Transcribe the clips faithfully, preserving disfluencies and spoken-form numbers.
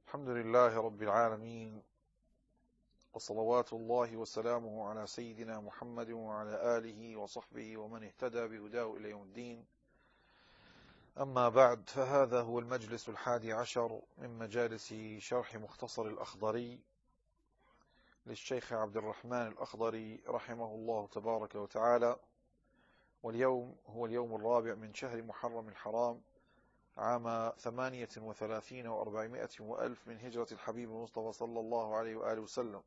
الحمد لله رب العالمين، وصلوات الله وسلامه على سيدنا محمد وعلى آله وصحبه ومن اهتدى بهداه إلى يوم الدين. أما بعد، فهذا هو المجلس الحادي عشر من مجالس شرح مختصر الأخضري للشيخ عبد الرحمن الأخضري رحمه الله تبارك وتعالى. واليوم هو اليوم الرابع من شهر محرم الحرام عام ثمانية وثلاثين وأربعمائة وألف من هجرة الحبيب المصطفى صلى الله عليه وآله وسلم.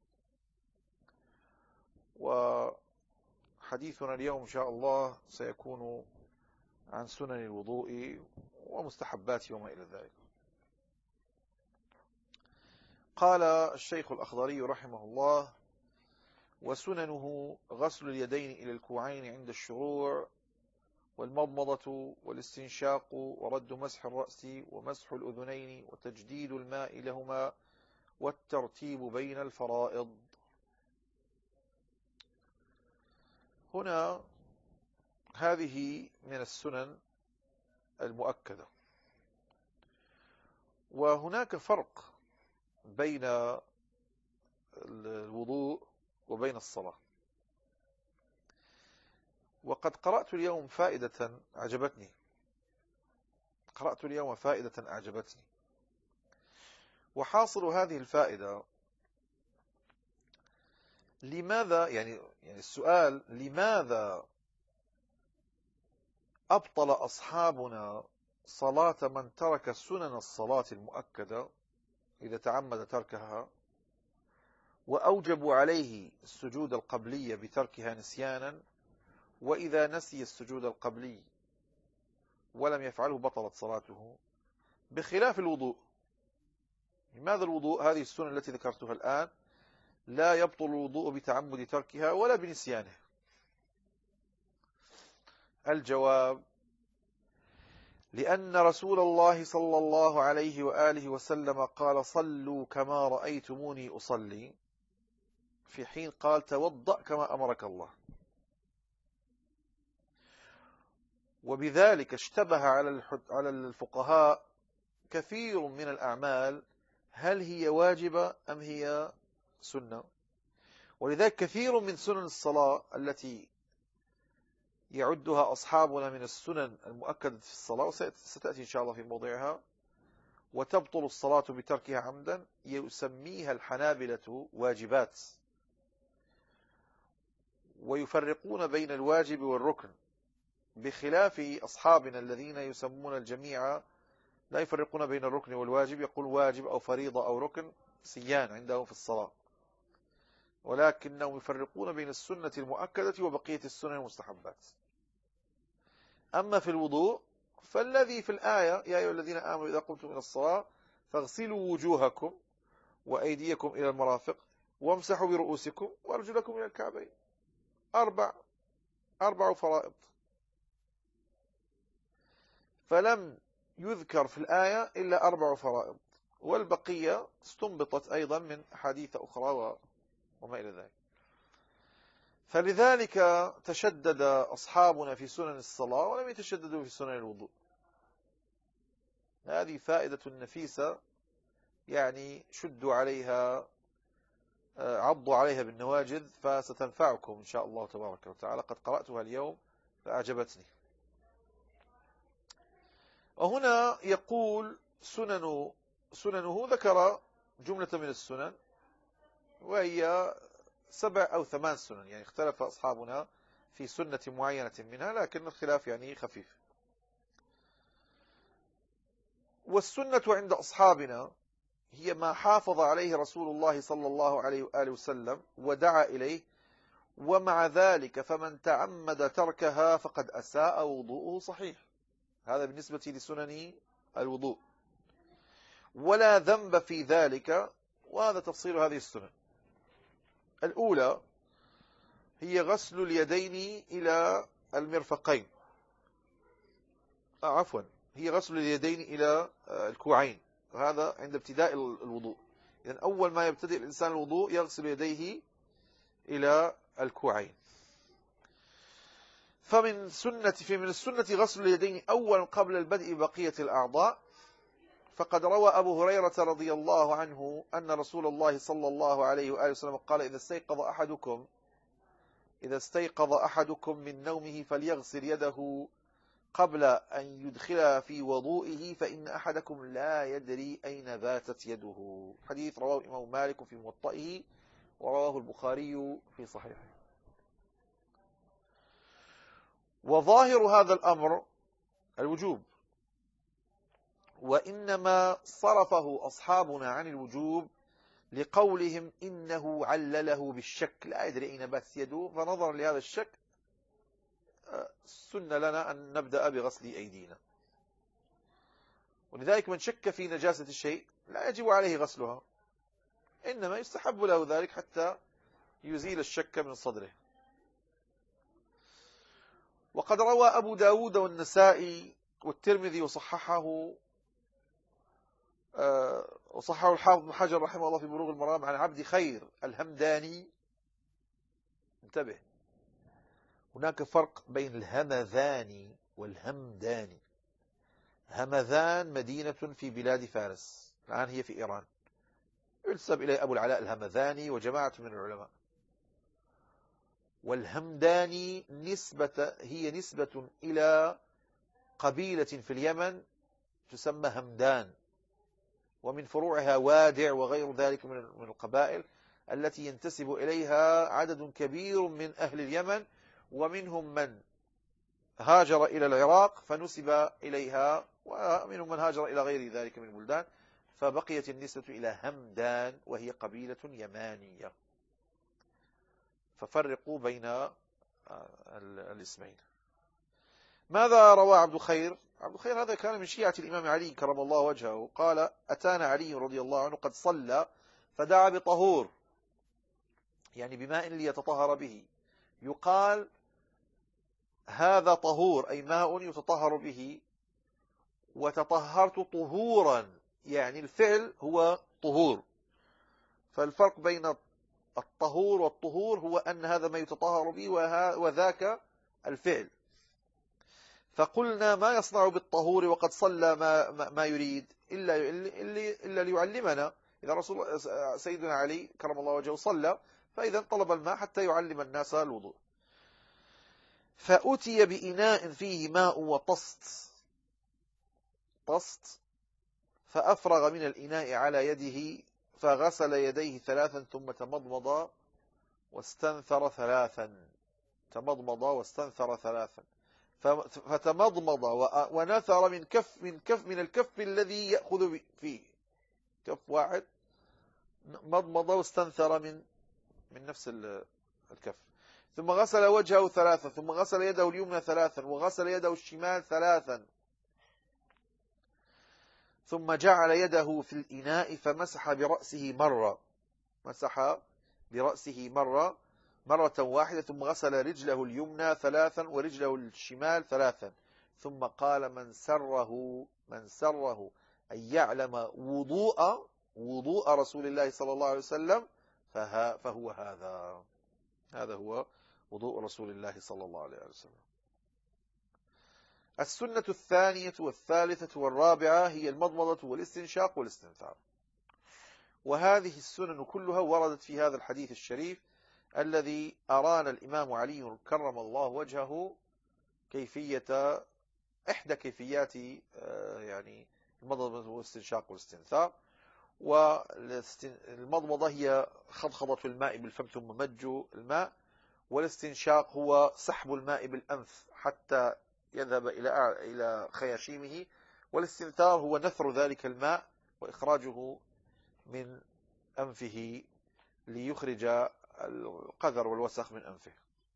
وحديثنا اليوم إن شاء الله سيكون عن سنن الوضوء ومستحباته وما إلى ذلك. قال الشيخ الأخضري رحمه الله: وسننه غسل اليدين إلى الكوعين عند الشروع، والمضمضة والاستنشاق، ورد مسح الرأس ومسح الأذنين، وتجديد الماء لهما، والترتيب بين الفرائض. هنا هذه من السنن المؤكدة، وهناك فرق بين الوضوء وبين الصلاة. وقد قرأت اليوم فائدة أعجبتني قرأت اليوم فائدة أعجبتني وحاصل هذه الفائدة: لماذا يعني يعني السؤال لماذا أبطل أصحابنا صلاة من ترك سنن الصلاة المؤكدة إذا تعمد تركها، وأوجبوا عليه السجود القبلي بتركها نسيانا، وإذا نسي السجود القبلي ولم يفعله بطلت صلاته، بخلاف الوضوء؟ لماذا الوضوء، هذه السنن التي ذكرتها الآن، لا يبطل الوضوء بتعمد تركها ولا بنسيانه؟ الجواب: لأن رسول الله صلى الله عليه وآله وسلم قال: صلوا كما رأيتموني أصلي، في حين قال: توضأ كما أمرك الله. وبذلك اشتبه على الفقهاء كثير من الأعمال، هل هي واجبة أم هي سنة؟ ولذلك كثير من سنن الصلاة التي يعدها أصحابنا من السنن المؤكدة في الصلاة، وستأتي إن شاء الله في موضعها، وتبطل الصلاة بتركها عمدا، يسميها الحنابلة واجبات، ويفرقون بين الواجب والركن، بخلاف أصحابنا الذين يسمون الجميع لا يفرقون بين الركن والواجب، يقول واجب أو فريضة أو ركن سيان عندهم في الصلاة، ولكنهم يفرقون بين السنة المؤكدة وبقية السنن المستحبات. أما في الوضوء فالذي في الآية: يا أيها الذين آمنوا إذا قمتم إلى الصلاة فاغسلوا وجوهكم وأيديكم إلى المرافق وامسحوا برؤوسكم وأرجلكم إلى الكعبين. أربع أربع فرائض، فلم يذكر في الآية إلا أربع فرائض، والبقية استنبطت أيضا من أحاديث أخرى وما إلى ذلك. فلذلك تشدد أصحابنا في سنن الصلاة ولم يتشددوا في سنن الوضوء. هذه فائدة نفيسة، يعني شدوا عليها، عضوا عليها بالنواجذ، فستنفعكم إن شاء الله تبارك وتعالى. قد قرأتها اليوم فأعجبتني. وهنا يقول سنن سننه، ذكر جملة من السنن، وهي سبع أو ثمان سنن، يعني اختلف أصحابنا في سنة معينة منها، لكن الخلاف يعني خفيف. والسنة عند أصحابنا هي ما حافظ عليه رسول الله صلى الله عليه وآله وسلم ودعا إليه، ومع ذلك فمن تعمد تركها فقد أساء وضوءه صحيح. هذا بالنسبة لسنن الوضوء، ولا ذنب في ذلك. وهذا تفصيل هذه السنن. الأولى هي غسل اليدين إلى المرفقين آه عفوا هي غسل اليدين إلى الكوعين، وهذا عند ابتداء الوضوء. إذن أول ما يبتدئ الإنسان الوضوء يغسل يديه إلى الكوعين. فمن سنة في من السنة غسل اليدين أولا قبل البدء بقية الأعضاء، فقد روى أبو هريرة رضي الله عنه أن رسول الله صلى الله عليه وآله وسلم قال: إذا استيقظ أحدكم إذا استيقظ أحدكم من نومه فليغسل يده قبل أن يدخلها في وضوئه فإن أحدكم لا يدري أين باتت يده. حديث رواه الإمام مالك في موطئه ورواه البخاري في صحيحه. وظاهر هذا الأمر الوجوب، وإنما صرفه أصحابنا عن الوجوب لقولهم إنه علله بالشك، لا يدري أين باتت يده، فنظرا لهذا الشك سن لنا أن نبدأ بغسل أيدينا. ولذلك من شك في نجاسة الشيء لا يجب عليه غسلها، إنما يستحب له ذلك حتى يزيل الشك من صدره. وقد روى أبو داود والنسائي والترمذي وصححه أه وصححه الحافظ بن حجر رحمه الله في بلوغ المرام عن عبد خير الهمداني. انتبه، هناك فرق بين الهمذاني والهمداني. همذان مدينة في بلاد فارس، الآن هي في إيران، ينسب إليه أبو العلاء الهمذاني وجماعة من العلماء. والهمداني نسبة هي نسبة إلى قبيلة في اليمن تسمى همدان، ومن فروعها وادع وغير ذلك من القبائل التي ينتسب إليها عدد كبير من أهل اليمن، ومنهم من هاجر إلى العراق فنسب إليها، ومنهم من هاجر إلى غير ذلك من البلدان، فبقيت النسبة إلى همدان وهي قبيلة يمانية. ففرقوا بين الاسمين. ماذا روى عبد الخير؟ عبد الخير هذا كان من شيعة الإمام علي كرم الله وجهه. قال: أتانا علي رضي الله عنه قد صلى فدعا بطهور، يعني بماء ليتطهر به، يقال هذا طهور أي ماء يتطهر به، وتطهرت طهورا يعني الفعل هو طهور. فالفرق بين الطهور والطهور هو أن هذا ما يتطهر به وذاك الفعل. فقلنا ما يصنع بالطهور وقد صلى ما, ما يريد إلا, إلا, إلا ليعلمنا. إذا رسول سيدنا علي كرم الله وجهه صلى، فإذا طلب الماء حتى يعلم الناس الوضوء. فأتي بإناء فيه ماء وطست طست فأفرغ من الإناء على يده فغسل يديه ثلاثا ثم تمضمض واستنثر ثلاثا تمضمض واستنثر ثلاثا فتمضمض ونثر من كف من كف من الكف الذي يأخذ فيه، كف واحد مضمض واستنثر من من نفس الكف. ثم غسل وجهه ثلاثا ثم غسل يده اليمنى ثلاثا وغسل يده الشمال ثلاثا ثم جعل يده في الإناء فمسح برأسه مرة مسح برأسه مرة مرة واحدة ثم غسل رجله اليمنى ثلاثا ورجله الشمال ثلاثا ثم قال: من سره من سره أن يعلم وضوء وضوء رسول الله صلى الله عليه وسلم فهو هذا هذا هو وضوء رسول الله صلى الله عليه وسلم. السنة الثانية والثالثة والرابعة هي المضمضة والاستنشاق والاستنثار، وهذه السنن كلها وردت في هذا الحديث الشريف الذي أرانا الإمام علي كرم الله وجهه كيفية إحدى كيفيات يعني المضمضة والاستنشاق والاستنثار. والمضمضة هي خضخضة الماء بالفم ثم مج الماء، والاستنشاق هو سحب الماء بالأنف حتى يذهب إلى إلى خياشيمه، والاستنثار هو نثر ذلك الماء وإخراجه من أنفه ليخرج القذر والوسخ من أنفه.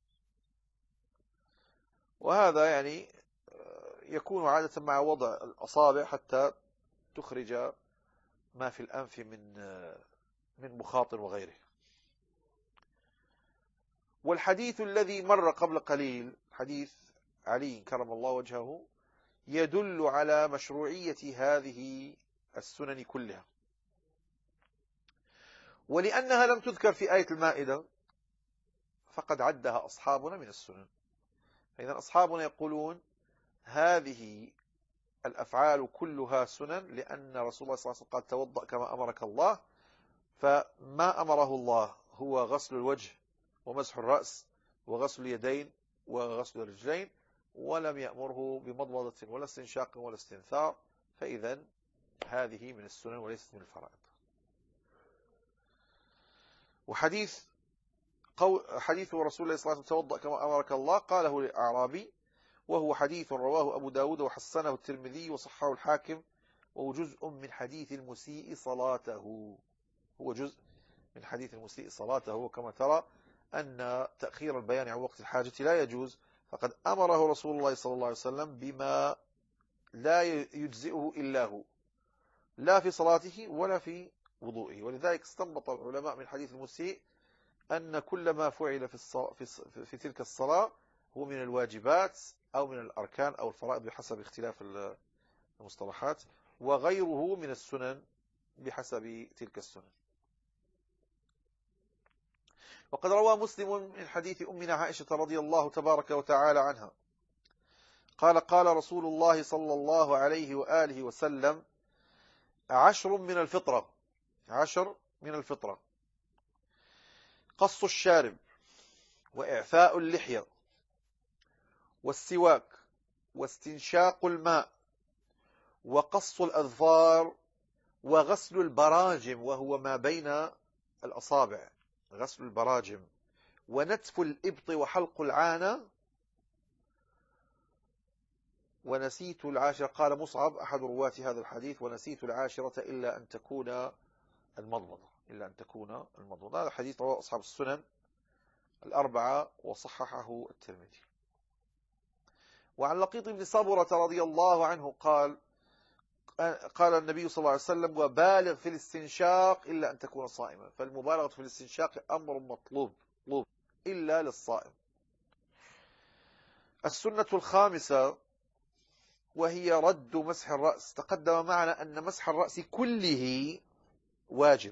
وهذا يعني يكون عادة مع وضع الأصابع حتى تخرج ما في الأنف من من مخاط وغيره. والحديث الذي مر قبل قليل حديث علي كرم الله وجهه يدل على مشروعية هذه السنن كلها، ولأنها لم تذكر في آية المائدة فقد عدها أصحابنا من السنن. فإذا أصحابنا يقولون هذه الأفعال كلها سنن، لأن رسول الله صلى الله عليه وسلم قال توضأ كما أمرك الله، فما أمره الله هو غسل الوجه ومسح الرأس وغسل اليدين وغسل الرجلين، ولم يأمره بمضمضة ولا استنشاق ولا استنثار، فإذا هذه من السنن وليست من الفرائض. وحديث قول حديث رسول الله صلى الله عليه وسلم توضأ كما أمرك الله قاله للأعرابي، وهو حديث رواه أبو داود وحسنه الترمذي وصححه الحاكم، وهو جزء من حديث المسيء صلاته هو جزء من حديث المسيء صلاته كما ترى أن تأخير البيان عن وقت الحاجة لا يجوز، فقد أمره رسول الله صلى الله عليه وسلم بما لا يجزئه إلا هو، لا في صلاته ولا في وضوئه. ولذلك استنبط العلماء من حديث المسيء أن كل ما فعل في, في, في تلك الصلاة هو من الواجبات أو من الأركان أو الفرائض بحسب اختلاف المصطلحات، وغيره من السنن بحسب تلك السنن. وقد روى مسلم من حديث أمنا عائشة رضي الله تبارك وتعالى عنها قال قال رسول الله صلى الله عليه وآله وسلم عشر من الفطرة عشر من الفطرة: قص الشارب، وإعفاء اللحية، والسواك، واستنشاق الماء، وقص الأظفار، وغسل البراجم وهو ما بين الأصابع، غسل البراجم، ونتف الإبط وحلق العانة. ونسيت العاشرة، قال مصعب أحد رواة هذا الحديث: ونسيت العاشرة إلا أن تكون المضمضة إلا أن تكون المضمضة. هذا حديث رواه أصحاب السنن الأربعة وصححه الترمذي. وعن لقيط بن صبرة رضي الله عنه قال قال النبي صلى الله عليه وسلم: وبالغ في الاستنشاق إلا أن تكون صائما. فالمبالغة في الاستنشاق أمر مطلوب مطلوب إلا للصائم. السنة الخامسة وهي رد مسح الرأس. تقدم معنا أن مسح الرأس كله واجب،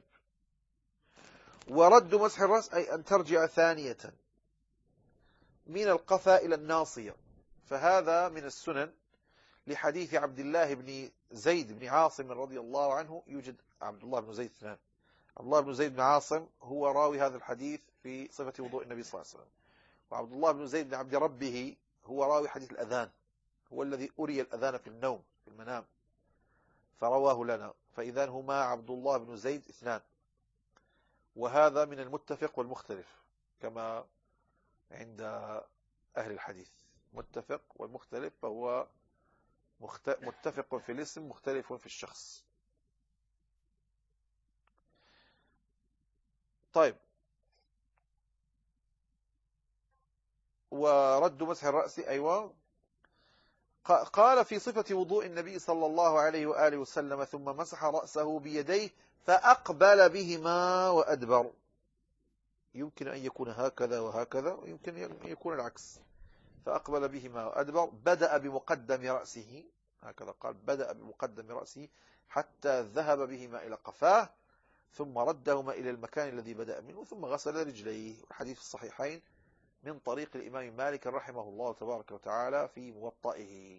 ورد مسح الرأس أي أن ترجع ثانية من القفا إلى الناصية، فهذا من السنن لحديث عبد الله بن زيد بن عاصم رضي الله عنه. يوجد عبد الله بن زيد اثنان، عبد الله بن زيد بن عاصم هو راوي هذا الحديث في صفة وضوء النبي صلى الله عليه وسلم، وعبد الله بن زيد بن عبد ربه هو راوي حديث الأذان، هو الذي أري الأذان في النوم في المنام فرواه لنا، فإذا هما عبد الله بن زيد اثنان. وهذا من المتفق والمختلف كما عند أهل الحديث، متفق والمختلف، فهو متفق في الاسم مختلف في الشخص. طيب، ورد مسح الرأس أيوة. قال في صفة وضوء النبي صلى الله عليه وآله وسلم: ثم مسح رأسه بيديه فأقبل بهما وأدبر. يمكن أن يكون هكذا وهكذا، ويمكن أن يكون العكس. فأقبل بهما وأدبر، بدأ بمقدم رأسه، هكذا قال: بدأ بمقدم رأسه حتى ذهب بهما إلى قفاه، ثم ردهما إلى المكان الذي بدأ منه، ثم غسل رجليه. الحديث الصحيحين من طريق الإمام مالك رحمه الله تبارك وتعالى في موطئه.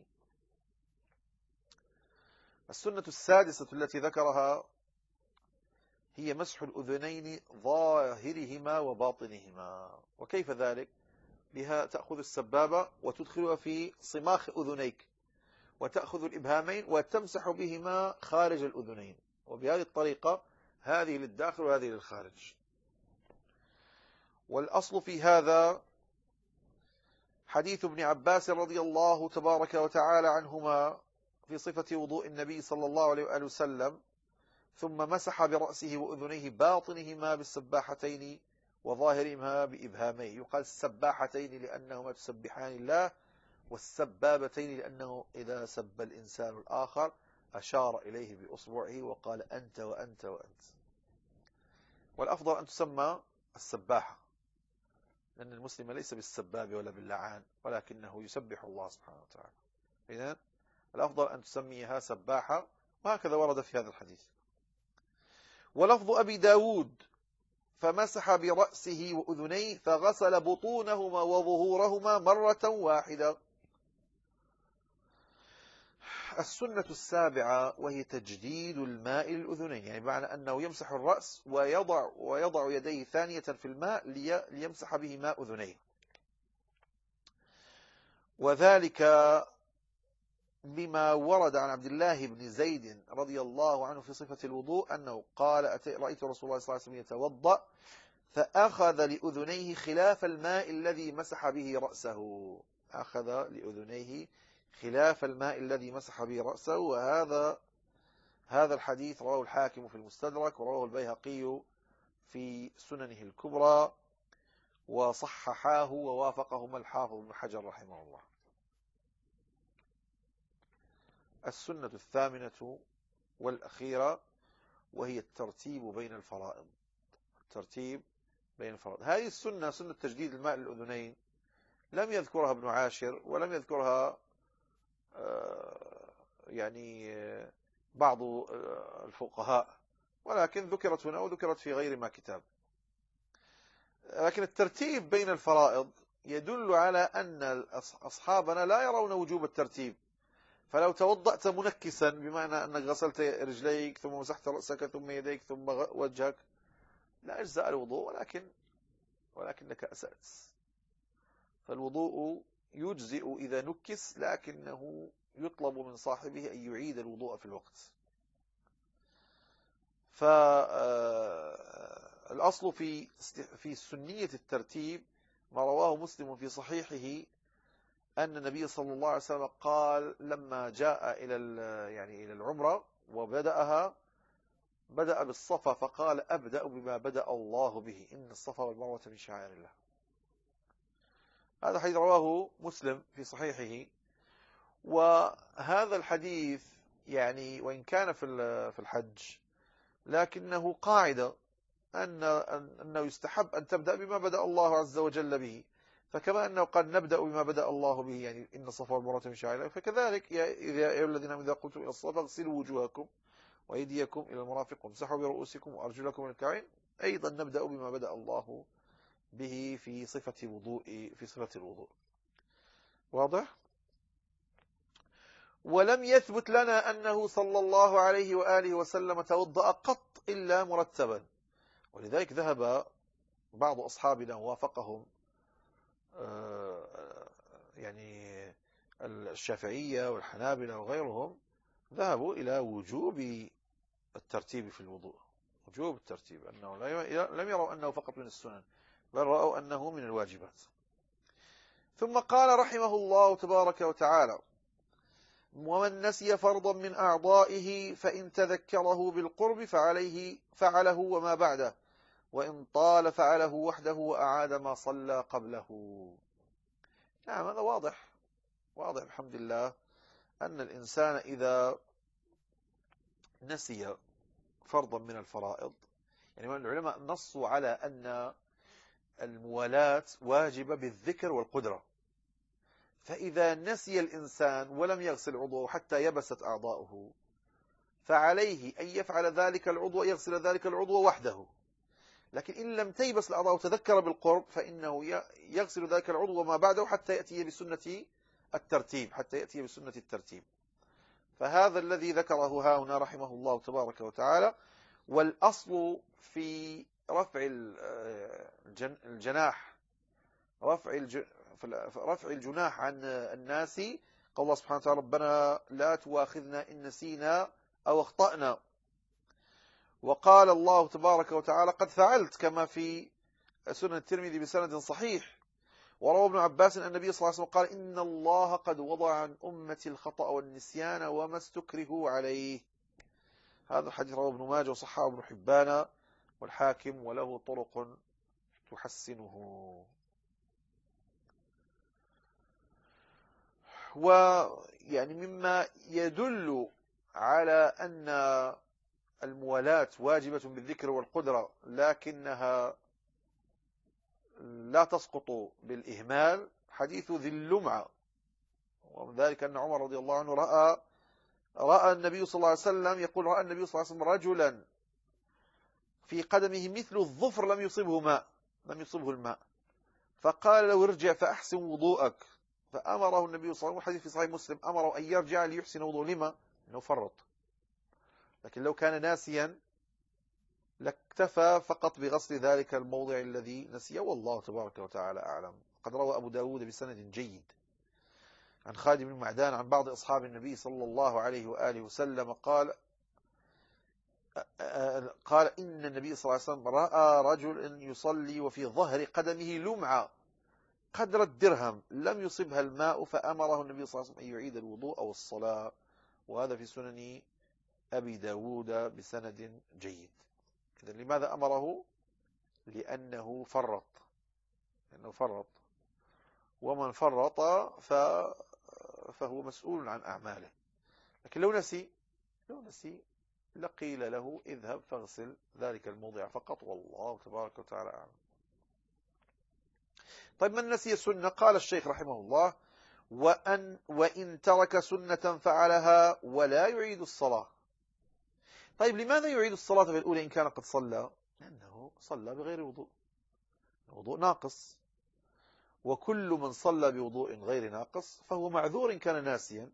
السنة السادسة التي ذكرها هي مسح الأذنين ظاهرهما وباطنهما. وكيف ذلك؟ بها تأخذ السبابة وتدخلها في صماخ أذنيك، وتأخذ الإبهامين وتمسح بهما خارج الأذنين، وبهذه الطريقة هذه للداخل وهذه للخارج. والأصل في هذا حديث ابن عباس رضي الله تبارك وتعالى عنهما في صفة وضوء النبي صلى الله عليه وآله وسلم: ثم مسح برأسه وأذنيه باطنهما بالسباحتين وظاهرهما بإبهاميه. يقال السباحتين لأنهما تسبحان الله، والسبابتين لأنه إذا سب الإنسان الآخر أشار إليه بأصبعه وقال: أنت وأنت وأنت. والأفضل أن تسمى السباحة، لأن المسلم ليس بالسباب ولا باللعان، ولكنه يسبح الله سبحانه وتعالى. إذن الأفضل أن تسميها سباحة، وهكذا ورد في هذا الحديث. ولفظ أبي داود: فمسح برأسه وأذنيه فغسل بطونهما وظهورهما مرة واحدة. السنة السابعة وهي تجديد الماء للأذنين، يعني بمعنى أنه يمسح الرأس ويضع, ويضع يديه ثانية في الماء ليمسح به ماء أذنيه. وذلك بما ورد عن عبد الله بن زيد رضي الله عنه في صفة الوضوء أنه قال: رأيت رسول الله صلى الله عليه وسلم يتوضأ فأخذ لأذنيه خلاف الماء الذي مسح به رأسه. أخذ لأذنيه خلاف الماء الذي مسح به رأسه. وهذا هذا الحديث رواه الحاكم في المستدرك، ورواه البيهقي في سننه الكبرى، وصححاه ووافقهما الحافظ ابن حجر رحمه الله. السنة الثامنة والأخيرة وهي الترتيب بين الفرائض. الترتيب بين الفرائض، هذه السنة، سنة تجديد الماء للأذنين، لم يذكرها ابن عاشر ولم يذكرها يعني بعض الفقهاء، ولكن ذكرت هنا وذكرت في غير ما كتاب. لكن الترتيب بين الفرائض يدل على أن أصحابنا لا يرون وجوب الترتيب. فلو توضأت منكسا بمعنى أنك غسلت رجليك ثم مسحت رأسك ثم يديك ثم وجهك لا أجزاء الوضوء، ولكن ولكنك أسأت. فالوضوء يجزئ إذا نكس، لكنه يطلب من صاحبه أن يعيد الوضوء في الوقت. فالأصل في في سنية الترتيب ما رواه مسلم في صحيحه أن النبي صلى الله عليه وسلم قال لما جاء إلى يعني إلى العمرة وبدأها، بدأ بالصفا فقال: أبدأ بما بدأ الله به، إن الصفا والمروة من شعائر الله. هذا حديث رواه مسلم في صحيحه. وهذا الحديث يعني وإن كان في في الحج، لكنه قاعدة أن أنه يستحب أن تبدأ بما بدأ الله عز وجل به. فكما أنه قد نبدأ بما بدأ الله به، يعني إن الصفا والمروة من شعائر الله، فكذلك يا أيها الذين آمنوا إذا قمتم إلى الصلاة فاغسلوا وجوهكم وأيديكم إلى المرافق وامسحوا برؤوسكم وأرجلكم إلى الكعبين. أيضا نبدأ بما بدأ الله به في صفة وضوء في صفة الوضوء. واضح؟ ولم يثبت لنا أنه صلى الله عليه وآله وسلم توضأ قط إلا مرتبا، ولذلك ذهب بعض أصحابنا ووافقهم يعني الشافعية والحنابلة وغيرهم، ذهبوا إلى وجوب الترتيب في الوضوء، وجوب الترتيب، أنه لم يروا أنه فقط من السنن، بل رأوا أنه من الواجبات. ثم قال رحمه الله تبارك وتعالى: ومن نسي فرضا من أعضائه فإن تذكره بالقرب فعليه فعله وما بعده، وإن طال فعله وحده وأعاد ما صلى قبله. نعم، هذا واضح واضح الحمد لله، أن الإنسان إذا نسي فرضا من الفرائض، يعني العلماء نصوا على أن الموالاة واجبة بالذكر والقدرة. فإذا نسي الإنسان ولم يغسل عضوه حتى يبست أعضاؤه، فعليه أن يفعل ذلك العضو، يغسل ذلك العضو وحده. لكن إن لم تيبس الأعضاء وتذكر بالقرب، فإنه يغسل ذلك العضو وما بعده حتى يأتي بسنة الترتيب حتى يأتي بسنة الترتيب. فهذا الذي ذكره ها هنا رحمه الله تبارك وتعالى. والأصل في رفع الجناح رفع رفع الجناح عن الناس قال الله سبحانه وتعالى: ربنا لا تواخذنا إن نسينا أو اخطأنا. وقال الله تبارك وتعالى: قد فعلت، كما في سنن الترمذي بسند صحيح. وروى ابن عباس أن النبي صلى الله عليه وسلم قال: إن الله قد وضع عن أمتي الخطأ والنسيان وما استكرهوا عليه. هذا الحديث رواه ابن ماجه وصححه ابن حبان والحاكم، وله طرق تحسنه. ويعني مما يدل على أن الموالاة واجبة بالذكر والقدرة، لكنها لا تسقط بالإهمال، حديث ذي اللمعة. ومن ذلك أن عمر رضي الله عنه رأى رأى النبي صلى الله عليه وسلم يقول: رأى النبي صلى الله عليه وسلم رجلا في قدمه مثل الظفر لم يصبه ماء لم يصبه الماء، فقال له: ارجع فأحسن وضوءك. فأمره النبي صلى الله عليه وسلم، حديث في صحيح مسلم، أمره أن يرجع ليحسن وضوء. لما؟ إنه فرط. لكن لو كان ناسيا لاكتفى فقط بغسل ذلك الموضع الذي نسيه، والله تبارك وتعالى أعلم. قد روى أبو داود بسند جيد عن خالد بن معدان عن بعض أصحاب النبي صلى الله عليه وآله وسلم قال قال إن النبي صلى الله عليه وسلم رأى رجل يصلي وفي ظهر قدمه لمعة قدر الدرهم لم يصبها الماء، فأمره النبي صلى الله عليه وسلم أن يعيد الوضوء أو الصلاة. وهذا في سنن أبي داود بسند جيد. إذا لماذا أمره؟ لأنه فرط، لأنه فرط، ومن فرط فهو مسؤول عن أعماله. لكن لو نسي لو نسي لقيل له اذهب فاغسل ذلك الموضع فقط، والله تبارك وتعالى أعلم. طيب من نسي سنة؟ قال الشيخ رحمه الله: وأن وإن ترك سنة فعلها ولا يعيد الصلاة. طيب لماذا يعيد الصلاة في الأولى إن كان قد صلى؟ لأنه صلى بغير وضوء، وضوء ناقص، وكل من صلى بوضوء غير ناقص فهو معذور إن كان ناسيا،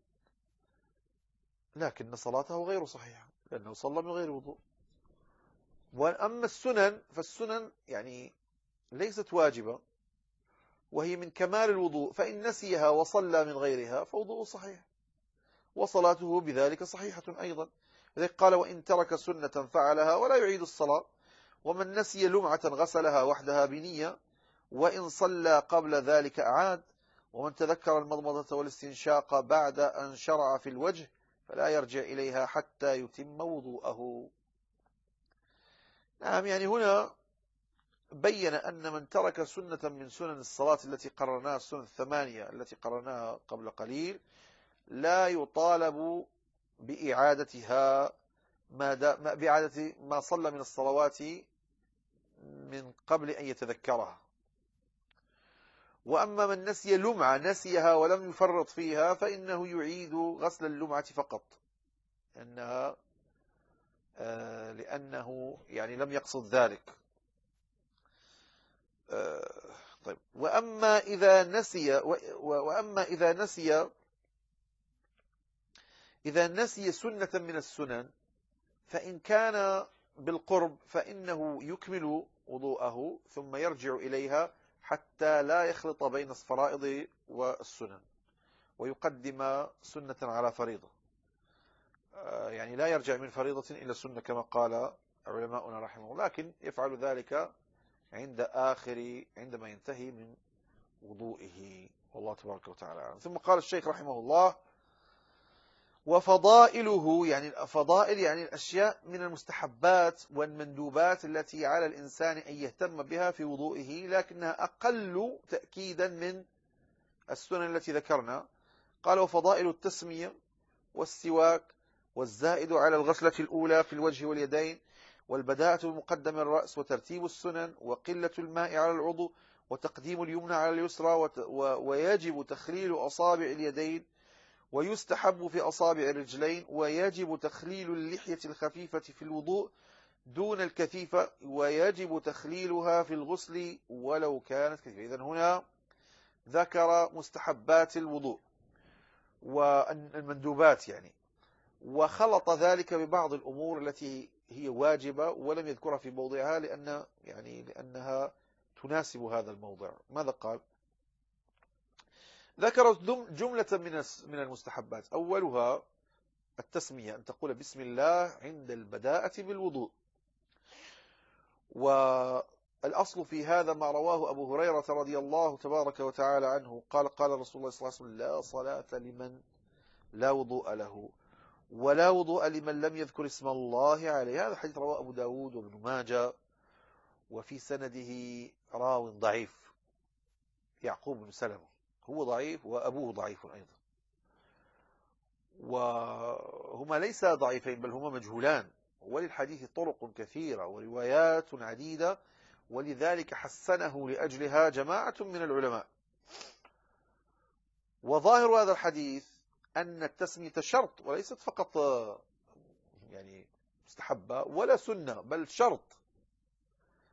لكن صلاته غير صحيحة لأنه صلى من غير وضوء. وأما السنن فالسنن يعني ليست واجبة، وهي من كمال الوضوء، فإن نسيها وصلى من غيرها فوضوء صحيح وصلاته بذلك صحيحة أيضا. لذلك قال: وإن ترك سنة فعلها ولا يعيد الصلاة. ومن نسي لمعة غسلها وحدها بنية، وإن صلى قبل ذلك أعاد. ومن تذكر المضمضة والاستنشاق بعد أن شرع في الوجه فلا يرجع إليها حتى يتم وضوءه. نعم، يعني هنا بين أن من ترك سنة من سنن الصلاة التي قررناها، السنن الثمانية التي قررناها قبل قليل، لا يطالب بإعادتها ما بإعادة ما صلى من الصلوات من قبل أن يتذكرها. وأما من نسي لمعة نسيها ولم يفرط فيها فإنه يعيد غسل اللمعة فقط، لأنها آه لأنه يعني لم يقصد ذلك. آه طيب وأما إذا نسي وأما إذا نسي إذا نسي سنة من السنن فإن كان بالقرب فإنه يكمل وضوءه ثم يرجع إليها حتى لا يخلط بين الفرائض والسنن، ويقدم سنة على فريضة، يعني لا يرجع من فريضة إلى سنة كما قال علماؤنا رحمه الله، لكن يفعل ذلك عند آخر عندما ينتهي من وضوئه، والله تبارك وتعالى. ثم قال الشيخ رحمه الله: وفضائله، يعني الفضائل يعني الأشياء من المستحبات والمندوبات التي على الإنسان أن يهتم بها في وضوئه، لكنها أقل تأكيدا من السنن التي ذكرنا. قال: وفضائل التسمية والسواك والزائد على الغسلة الأولى في الوجه واليدين، والبداءة بمقدم الرأس، وترتيب السنن، وقلة الماء على العضو، وتقديم اليمنى على اليسرى، ويجب تخليل أصابع اليدين، ويستحب في أصابع الرجلين، ويجب تخليل اللحية الخفيفة في الوضوء دون الكثيفة، ويجب تخليلها في الغسل ولو كانت كثيفة. إذن هنا ذكر مستحبات الوضوء والمندوبات يعني، وخلط ذلك ببعض الأمور التي هي واجبة ولم يذكرها في موضعها لأن يعني لأنها تناسب هذا الموضع. ماذا قال؟ ذكر جملة من من المستحبات. أولها التسمية، أن تقول بسم الله عند البداءة بالوضوء. والأصل في هذا ما رواه أبو هريرة رضي الله تبارك وتعالى عنه قال: قال رسول الله صلى الله عليه وسلم: لا صلاة لمن لا وضوء له، ولا وضوء لمن لم يذكر اسم الله عليه. هذا حديث رواه أبو داود وابن ماجه، وفي سنده راو ضعيف يعقوب بن سلمة، هو ضعيف وأبوه ضعيف أيضا، وهما ليس ضعيفين بل هما مجهولان، وللحديث طرق كثيرة وروايات عديدة، ولذلك حسنه لأجلها جماعة من العلماء. وظاهر هذا الحديث أن التسمية شرط وليست فقط يعني مستحبة ولا سنة، بل شرط،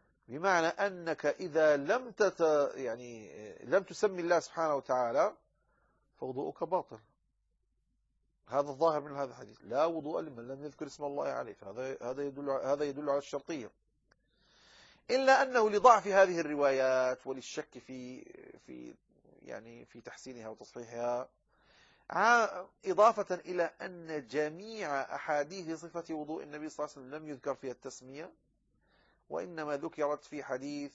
بمعنى أنك إذا لم تت يعني لم تسمي الله سبحانه وتعالى فوضوءك باطل. هذا الظاهر من هذا الحديث، لا وضوء لمن لم يذكر اسم الله عليه، فهذا هذا يدل هذا يدل على الشرطية، إلا أنه لضعف هذه الروايات وللشك في في يعني في تحسينها وتصحيحها، إضافة إلى أن جميع أحاديث صفة وضوء النبي صلى الله عليه وسلم لم يذكر فيها التسمية، وإنما ذكرت في حديث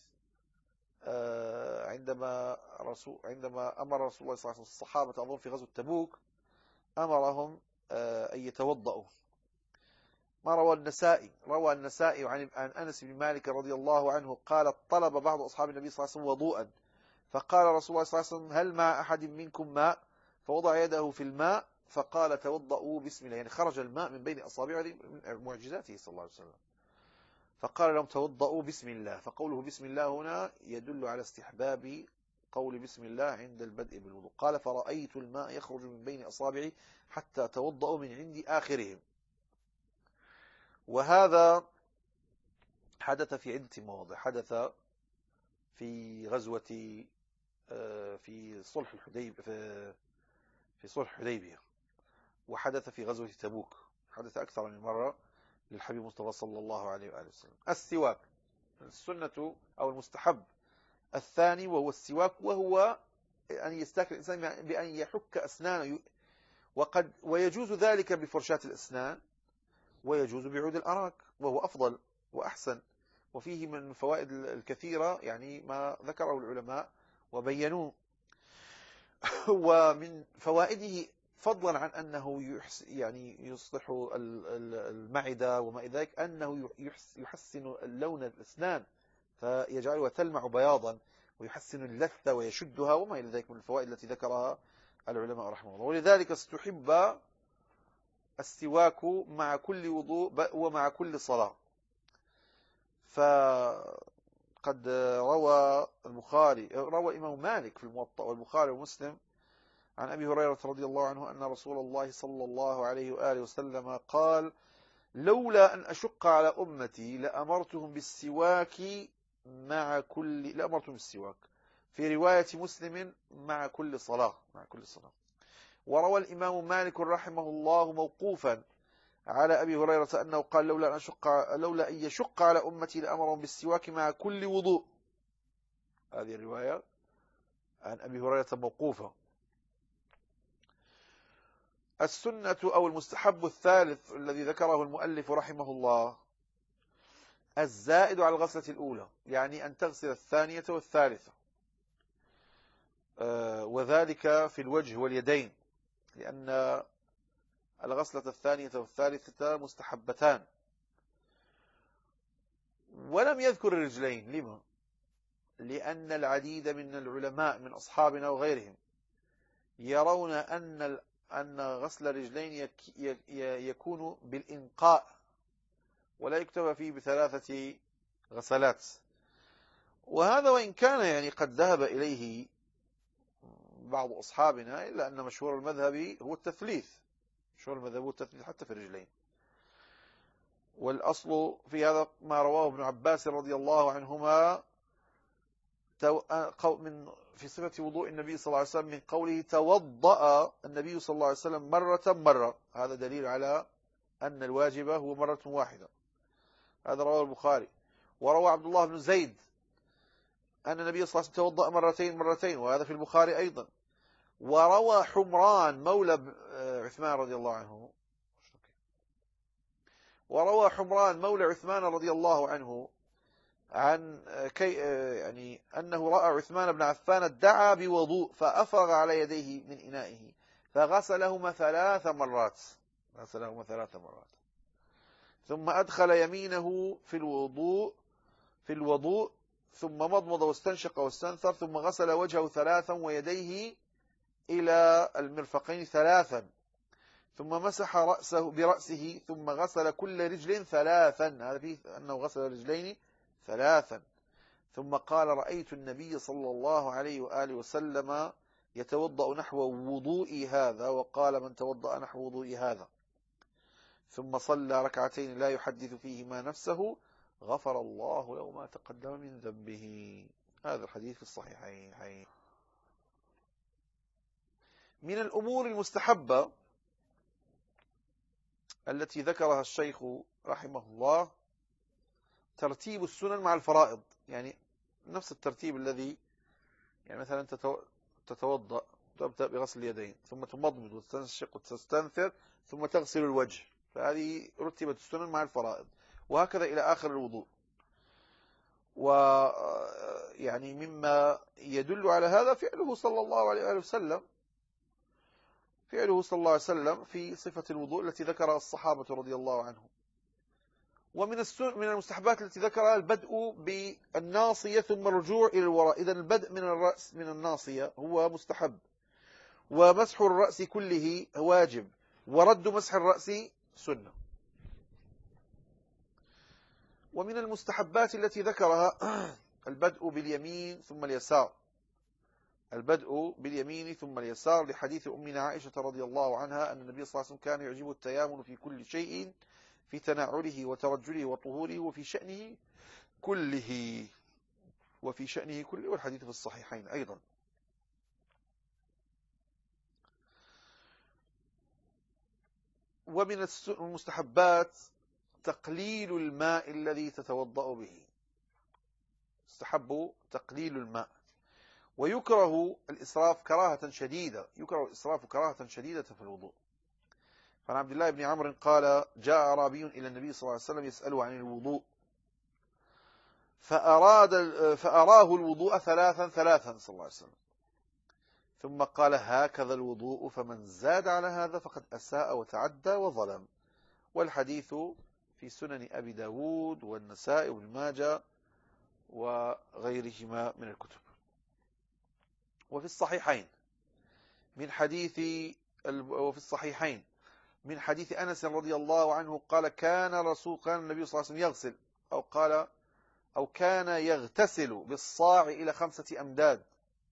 عندما رسول عندما أمر رسول الله صلى الله عليه وسلم الصحابة أظن في غزوة تبوك أمرهم أن يتوضأوا. ما روى النسائي روى النسائي عن أنس بن مالك رضي الله عنه قال: طلب بعض أصحاب النبي صلى الله عليه وسلم وضوءا، فقال رسول الله صلى الله عليه وسلم: هل مع أحد منكم ماء؟ فوضع يده في الماء فقال: توضؤوا بسم الله، يعني خرج الماء من بين أصابعه، من معجزاته صلى الله عليه وسلم. فقال لهم: توضؤوا بسم الله. فقوله بسم الله هنا يدل على استحباب قول بسم الله عند البدء بالوضوء. قال: فرأيت الماء يخرج من بين أصابعي حتى توضؤوا من عند آخرهم. وهذا حدث في عدة مواضع، حدث في غزوة في صلح الحديبية في في صلح الحديبية، وحدث في غزوة تبوك، حدث أكثر من مرة للحبيب المصطفى صلى الله عليه وآله وسلم. السواك، السنة أو المستحب الثاني وهو السواك، وهو أن يستاك الإنسان بأن يحك أسنانه، وقد ويجوز ذلك بفرشاة الأسنان، ويجوز بعود الأراك، وهو أفضل وأحسن، وفيه من الفوائد الكثيرة يعني ما ذكره العلماء وبينوه. ومن فوائده فضلا عن أنه يعني يصلح المعدة وما إلى ذلك، أنه يحسن اللون الأسنان فيجعلها تلمع بياضا، ويحسن اللثة ويشدها وما إلى ذلك من الفوائد التي ذكرها العلماء رحمه الله. ولذلك استحب السواك مع كل وضوء ومع كل صلاة. فقد روى البخاري روى إمام مالك في الموطأ والبخاري ومسلم عن أبي هريرة رضي الله عنه أن رسول الله صلى الله عليه وآله وسلم قال: لولا أن أشق على أمتي لأمرتهم بالسواك مع كل لأمرتهم بالسواك، في رواية مسلم مع كل صلاة مع كل صلاة. وروى الإمام مالك رحمه الله موقوفا على أبي هريرة أنه قال: لولا أن أشق لولا أن يشق على أمتي لأمرهم بالسواك مع كل وضوء. هذه الرواية عن أبي هريرة موقوفة. السنة أو المستحب الثالث الذي ذكره المؤلف رحمه الله الزائد على الغسلة الأولى، يعني أن تغسل الثانية والثالثة، وذلك في الوجه واليدين، لأن الغسلة الثانية والثالثة مستحبتان. ولم يذكر الرجلين، لما؟ لأن العديد من العلماء من أصحابنا وغيرهم يرون أن أن غسل الرجلين يكون بالإنقاء، ولا يكتفى فيه بثلاثة غسلات. وهذا وإن كان يعني قد ذهب إليه بعض أصحابنا، إلا أن مشهور المذهب هو التثليث، مشهور المذهب هو التثليث حتى في الرجلين. والأصل في هذا ما رواه ابن عباس رضي الله عنهما من في صفة وضوء النبي صلى الله عليه وسلم من قوله: توضأ النبي صلى الله عليه وسلم مرة مرة. هذا دليل على أن الواجب هو مرة واحدة. هذا رواه البخاري. وروى عبد الله بن زيد أن النبي صلى الله عليه وسلم توضأ مرتين مرتين، وهذا في البخاري أيضا. وروى حمران مولى عثمان رضي الله عنه وروى حمران مولى عثمان رضي الله عنه عن كي يعني أنه رأى عثمان بن عفان ادعى بوضوء فأفرغ على يديه من إنائه فغسلهما ثلاث مرات غسلهما ثلاث مرات ثم أدخل يمينه في الوضوء في الوضوء ثم مضمض واستنشق واستنثر ثم غسل وجهه ثلاثا ويديه إلى المرفقين ثلاثا ثم مسح رأسه برأسه ثم غسل كل رجل ثلاثا. هذا فيه أنه غسل رجلين ثلاثا. ثم قال: رأيت النبي صلى الله عليه وآله وسلم يتوضأ نحو وضوئي هذا، وقال: من توضأ نحو وضوئي هذا. ثم صلى ركعتين لا يحدث فيهما نفسه غفر الله له ما تقدم من ذنبه. هذا الحديث في الصحيحين. من الأمور المستحبة التي ذكرها الشيخ رحمه الله ترتيب السنن مع الفرائض، يعني نفس الترتيب الذي يعني مثلا تتوضأ تبدأ بغسل اليدين ثم تمضمض وتستنشق وتستنثر ثم تغسل الوجه، فهذه رتبت السنن مع الفرائض، وهكذا إلى آخر الوضوء. ويعني مما يدل على هذا فعله صلى الله عليه وسلم فعله صلى الله عليه وسلم في صفة الوضوء التي ذكرها الصحابة رضي الله عنهم. ومن من المستحبات التي ذكرها البدء بالناصية ثم الرجوع إلى الوراء. إذن البدء من الرأس من الناصية هو مستحب، ومسح الرأس كله واجب، ورد مسح الرأس سنة. ومن المستحبات التي ذكرها البدء باليمين ثم اليسار البدء باليمين ثم اليسار لحديث أمنا عائشة رضي الله عنها أن النبي صلى الله عليه وسلم كان يعجبه التيامن في كل شيء، في تناعله وترجله وطهوره وفي شأنه كله وفي شأنه كله والحديث في الصحيحين أيضا. ومن المستحبات تقليل الماء الذي تتوضأ به، استحب تقليل الماء. ويكره الإسراف كراهة شديدة يكره الإسراف كراهة شديدة في الوضوء. فعن عبد الله بن عمرو قال جاء أعرابي إلى النبي صلى الله عليه وسلم يسأله عن الوضوء فأراد فأراه الوضوء ثلاثا ثلاثا صلى الله عليه وسلم، ثم قال هكذا الوضوء فمن زاد على هذا فقد أساء وتعدى وظلم. والحديث في سنن أبي داود والنسائي وابن ماجه وغيرهما من الكتب. وفي الصحيحين من حديث وفي الصحيحين من حديث أنس رضي الله عنه قال كان رسول كان النبي صلى الله عليه وسلم يغسل أو قال أو كان يغتسل بالصاع إلى خمسة أمداد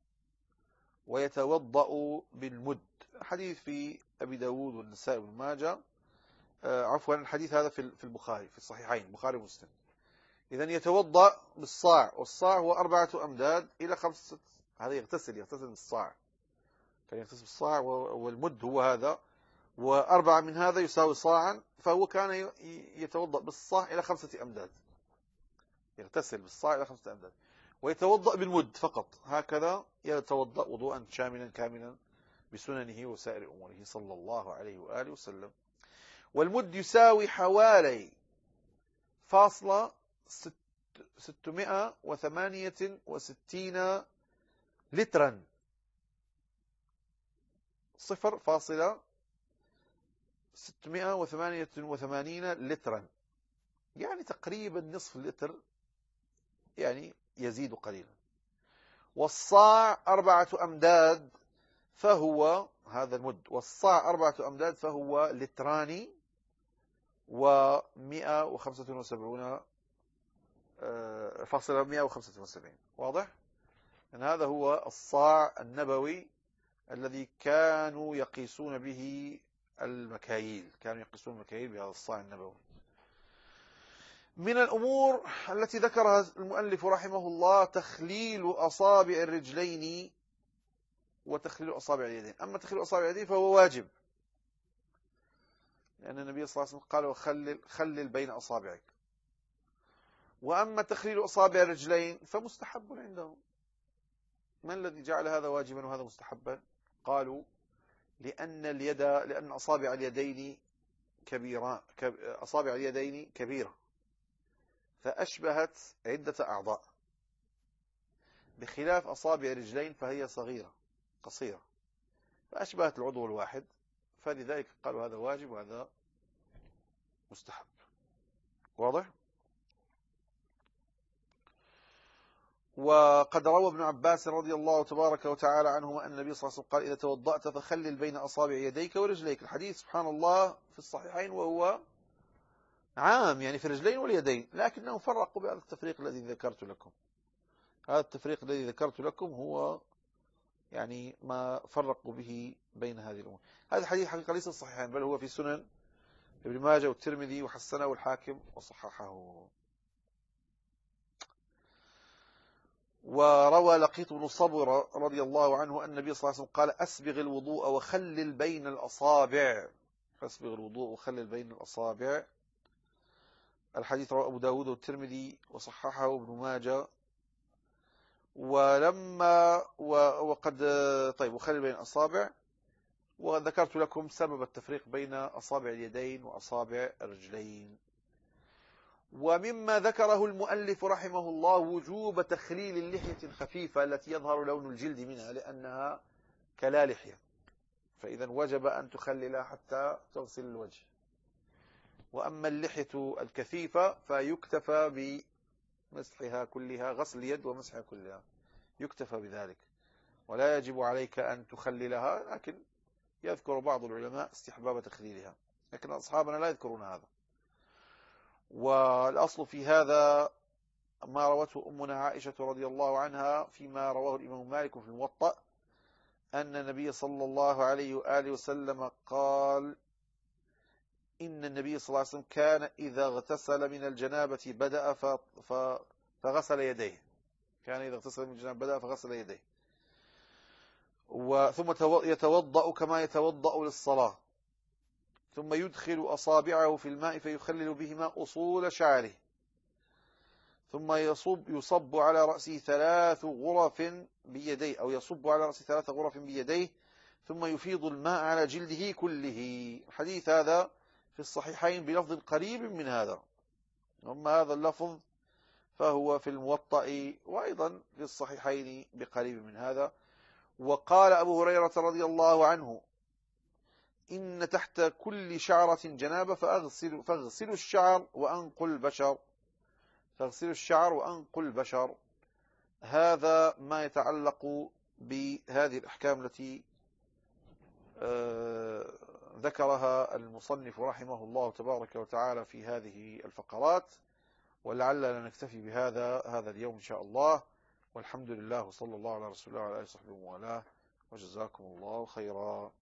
ويتوضأ بالمد. حديث في أبي داود والنسائي وابن ماجه، آه عفوا الحديث هذا في في البخاري في الصحيحين البخاري ومسلم. إذن يتوضأ بالصاع، والصاع هو أربعة أمداد إلى خمسة، هذا يغتسل يغتسل بالصاع، كان يغتسل بالصاع، والمد هو هذا، وأربعة من هذا يساوي صاعا، فهو كان يتوضأ بالصاع إلى خمسة أمداد، يغتسل بالصاع إلى خمسة أمداد ويتوضأ بالمد فقط، هكذا يتوضأ وضوءا شاملا كاملا بسننه وسائر أموره صلى الله عليه وآله وسلم. والمد يساوي حوالي فاصلة ستمائة وثمانية وستين لترا، صفر فاصلة ستمائة وثمانية وثمانين لترا، يعني تقريبا نصف اللتر، يعني يزيد قليلا. والصاع أربعة أمداد فهو هذا المد، والصاع أربعة أمداد فهو لتران ومئة وخمسة وسبعون فاصلة مئة وخمسة وسبعين. واضح؟ أن هذا هو الصاع النبوي الذي كانوا يقيسون به المكاييل، كانوا يقيسون المكاييل بهذا الصاع النبوي. من الأمور التي ذكرها المؤلف رحمه الله تخليل أصابع الرجلين وتخليل أصابع اليدين. أما تخليل أصابع اليدين فهو واجب، لأن النبي صلى الله عليه وسلم قال وخلل خلل بين أصابعك. وأما تخليل أصابع الرجلين فمستحب عندهم. ما الذي جعل هذا واجبا وهذا مستحبا؟ قالوا لأن اليد لأن أصابع اليدين كبيرة أصابع اليدين كبيرة فأشبهت عدة أعضاء، بخلاف أصابع الرجلين فهي صغيرة قصيرة فأشبهت العضو الواحد، فلذلك قالوا هذا واجب وهذا مستحب. واضح؟ وقد روى ابن عباس رضي الله تبارك وتعالى عنهما أن النبي صلى الله عليه وسلم قال إذا توضأت فخلل بين أصابع يديك ورجليك. الحديث سبحان الله في الصحيحين وهو عام يعني في الرجلين واليدين، لكنهم فرقوا بهذا التفريق الذي ذكرت لكم. هذا التفريق الذي ذكرت لكم هو يعني ما فرقوا به بين هذه الأمور. هذا الحديث حقيقة ليس الصحيحين، بل هو في سنن ابن ماجه والترمذي وحسنه والحاكم وصححه. وروى لقيط بن صبر رضي الله عنه أن النبي صلى الله عليه وسلم قال أسبغ الوضوء وخلل بين الأصابع. أسبغ الوضوء وخلل بين الأصابع. الحديث رواه أبو داود والترمذي وصححه ابن ماجه. ولما وقد طيب وخلل بين الأصابع، وذكرت لكم سبب التفريق بين أصابع اليدين وأصابع الرجلين. ومما ذكره المؤلف رحمه الله وجوب تخليل اللحية الخفيفة التي يظهر لون الجلد منها لأنها كلا لحية، فإذا وجب أن تخللها حتى تغسل الوجه. وأما اللحية الكثيفة فيكتفى بمسحها كلها، غسل اليد ومسحها كلها يكتفى بذلك، ولا يجب عليك أن تخللها، لكن يذكر بعض العلماء استحباب تخليلها، لكن أصحابنا لا يذكرون هذا. والأصل في هذا ما روته أمنا عائشة رضي الله عنها فيما رواه الإمام مالك في الموطأ أن النبي صلى الله عليه وآله وسلم قال إن النبي صلى الله عليه وسلم كان إذا اغتسل من الجنابة بدأ فغسل يديه. كان إذا اغتسل من الجنابة بدأ فغسل يديه، ثم يتوضأ كما يتوضأ للصلاة، ثم يدخل أصابعه في الماء فيخلل بهما أصول شعره، ثم يصب يصب على رأسه ثلاث غرف بيديه، أو يصب على رأسه ثلاث غرف بيديه، ثم يفيض الماء على جلده كله. الحديث هذا في الصحيحين بلفظ قريب من هذا، أما هذا اللفظ فهو في الموطأ وأيضا في الصحيحين بقريب من هذا. وقال أبو هريرة رضي الله عنه إن تحت كل شعرة جنابة فأغسل فاغسلوا الشعر وأنقوا البشر. فاغسلوا الشعر وأنقوا البشر. هذا ما يتعلق بهذه الأحكام التي ذكرها المصنف رحمه الله تبارك وتعالى في هذه الفقرات، ولعلنا نكتفي بهذا هذا اليوم إن شاء الله. والحمد لله وصلى الله على رسول الله وعلى آله وصحبه وآله، وجزاكم الله خيرا.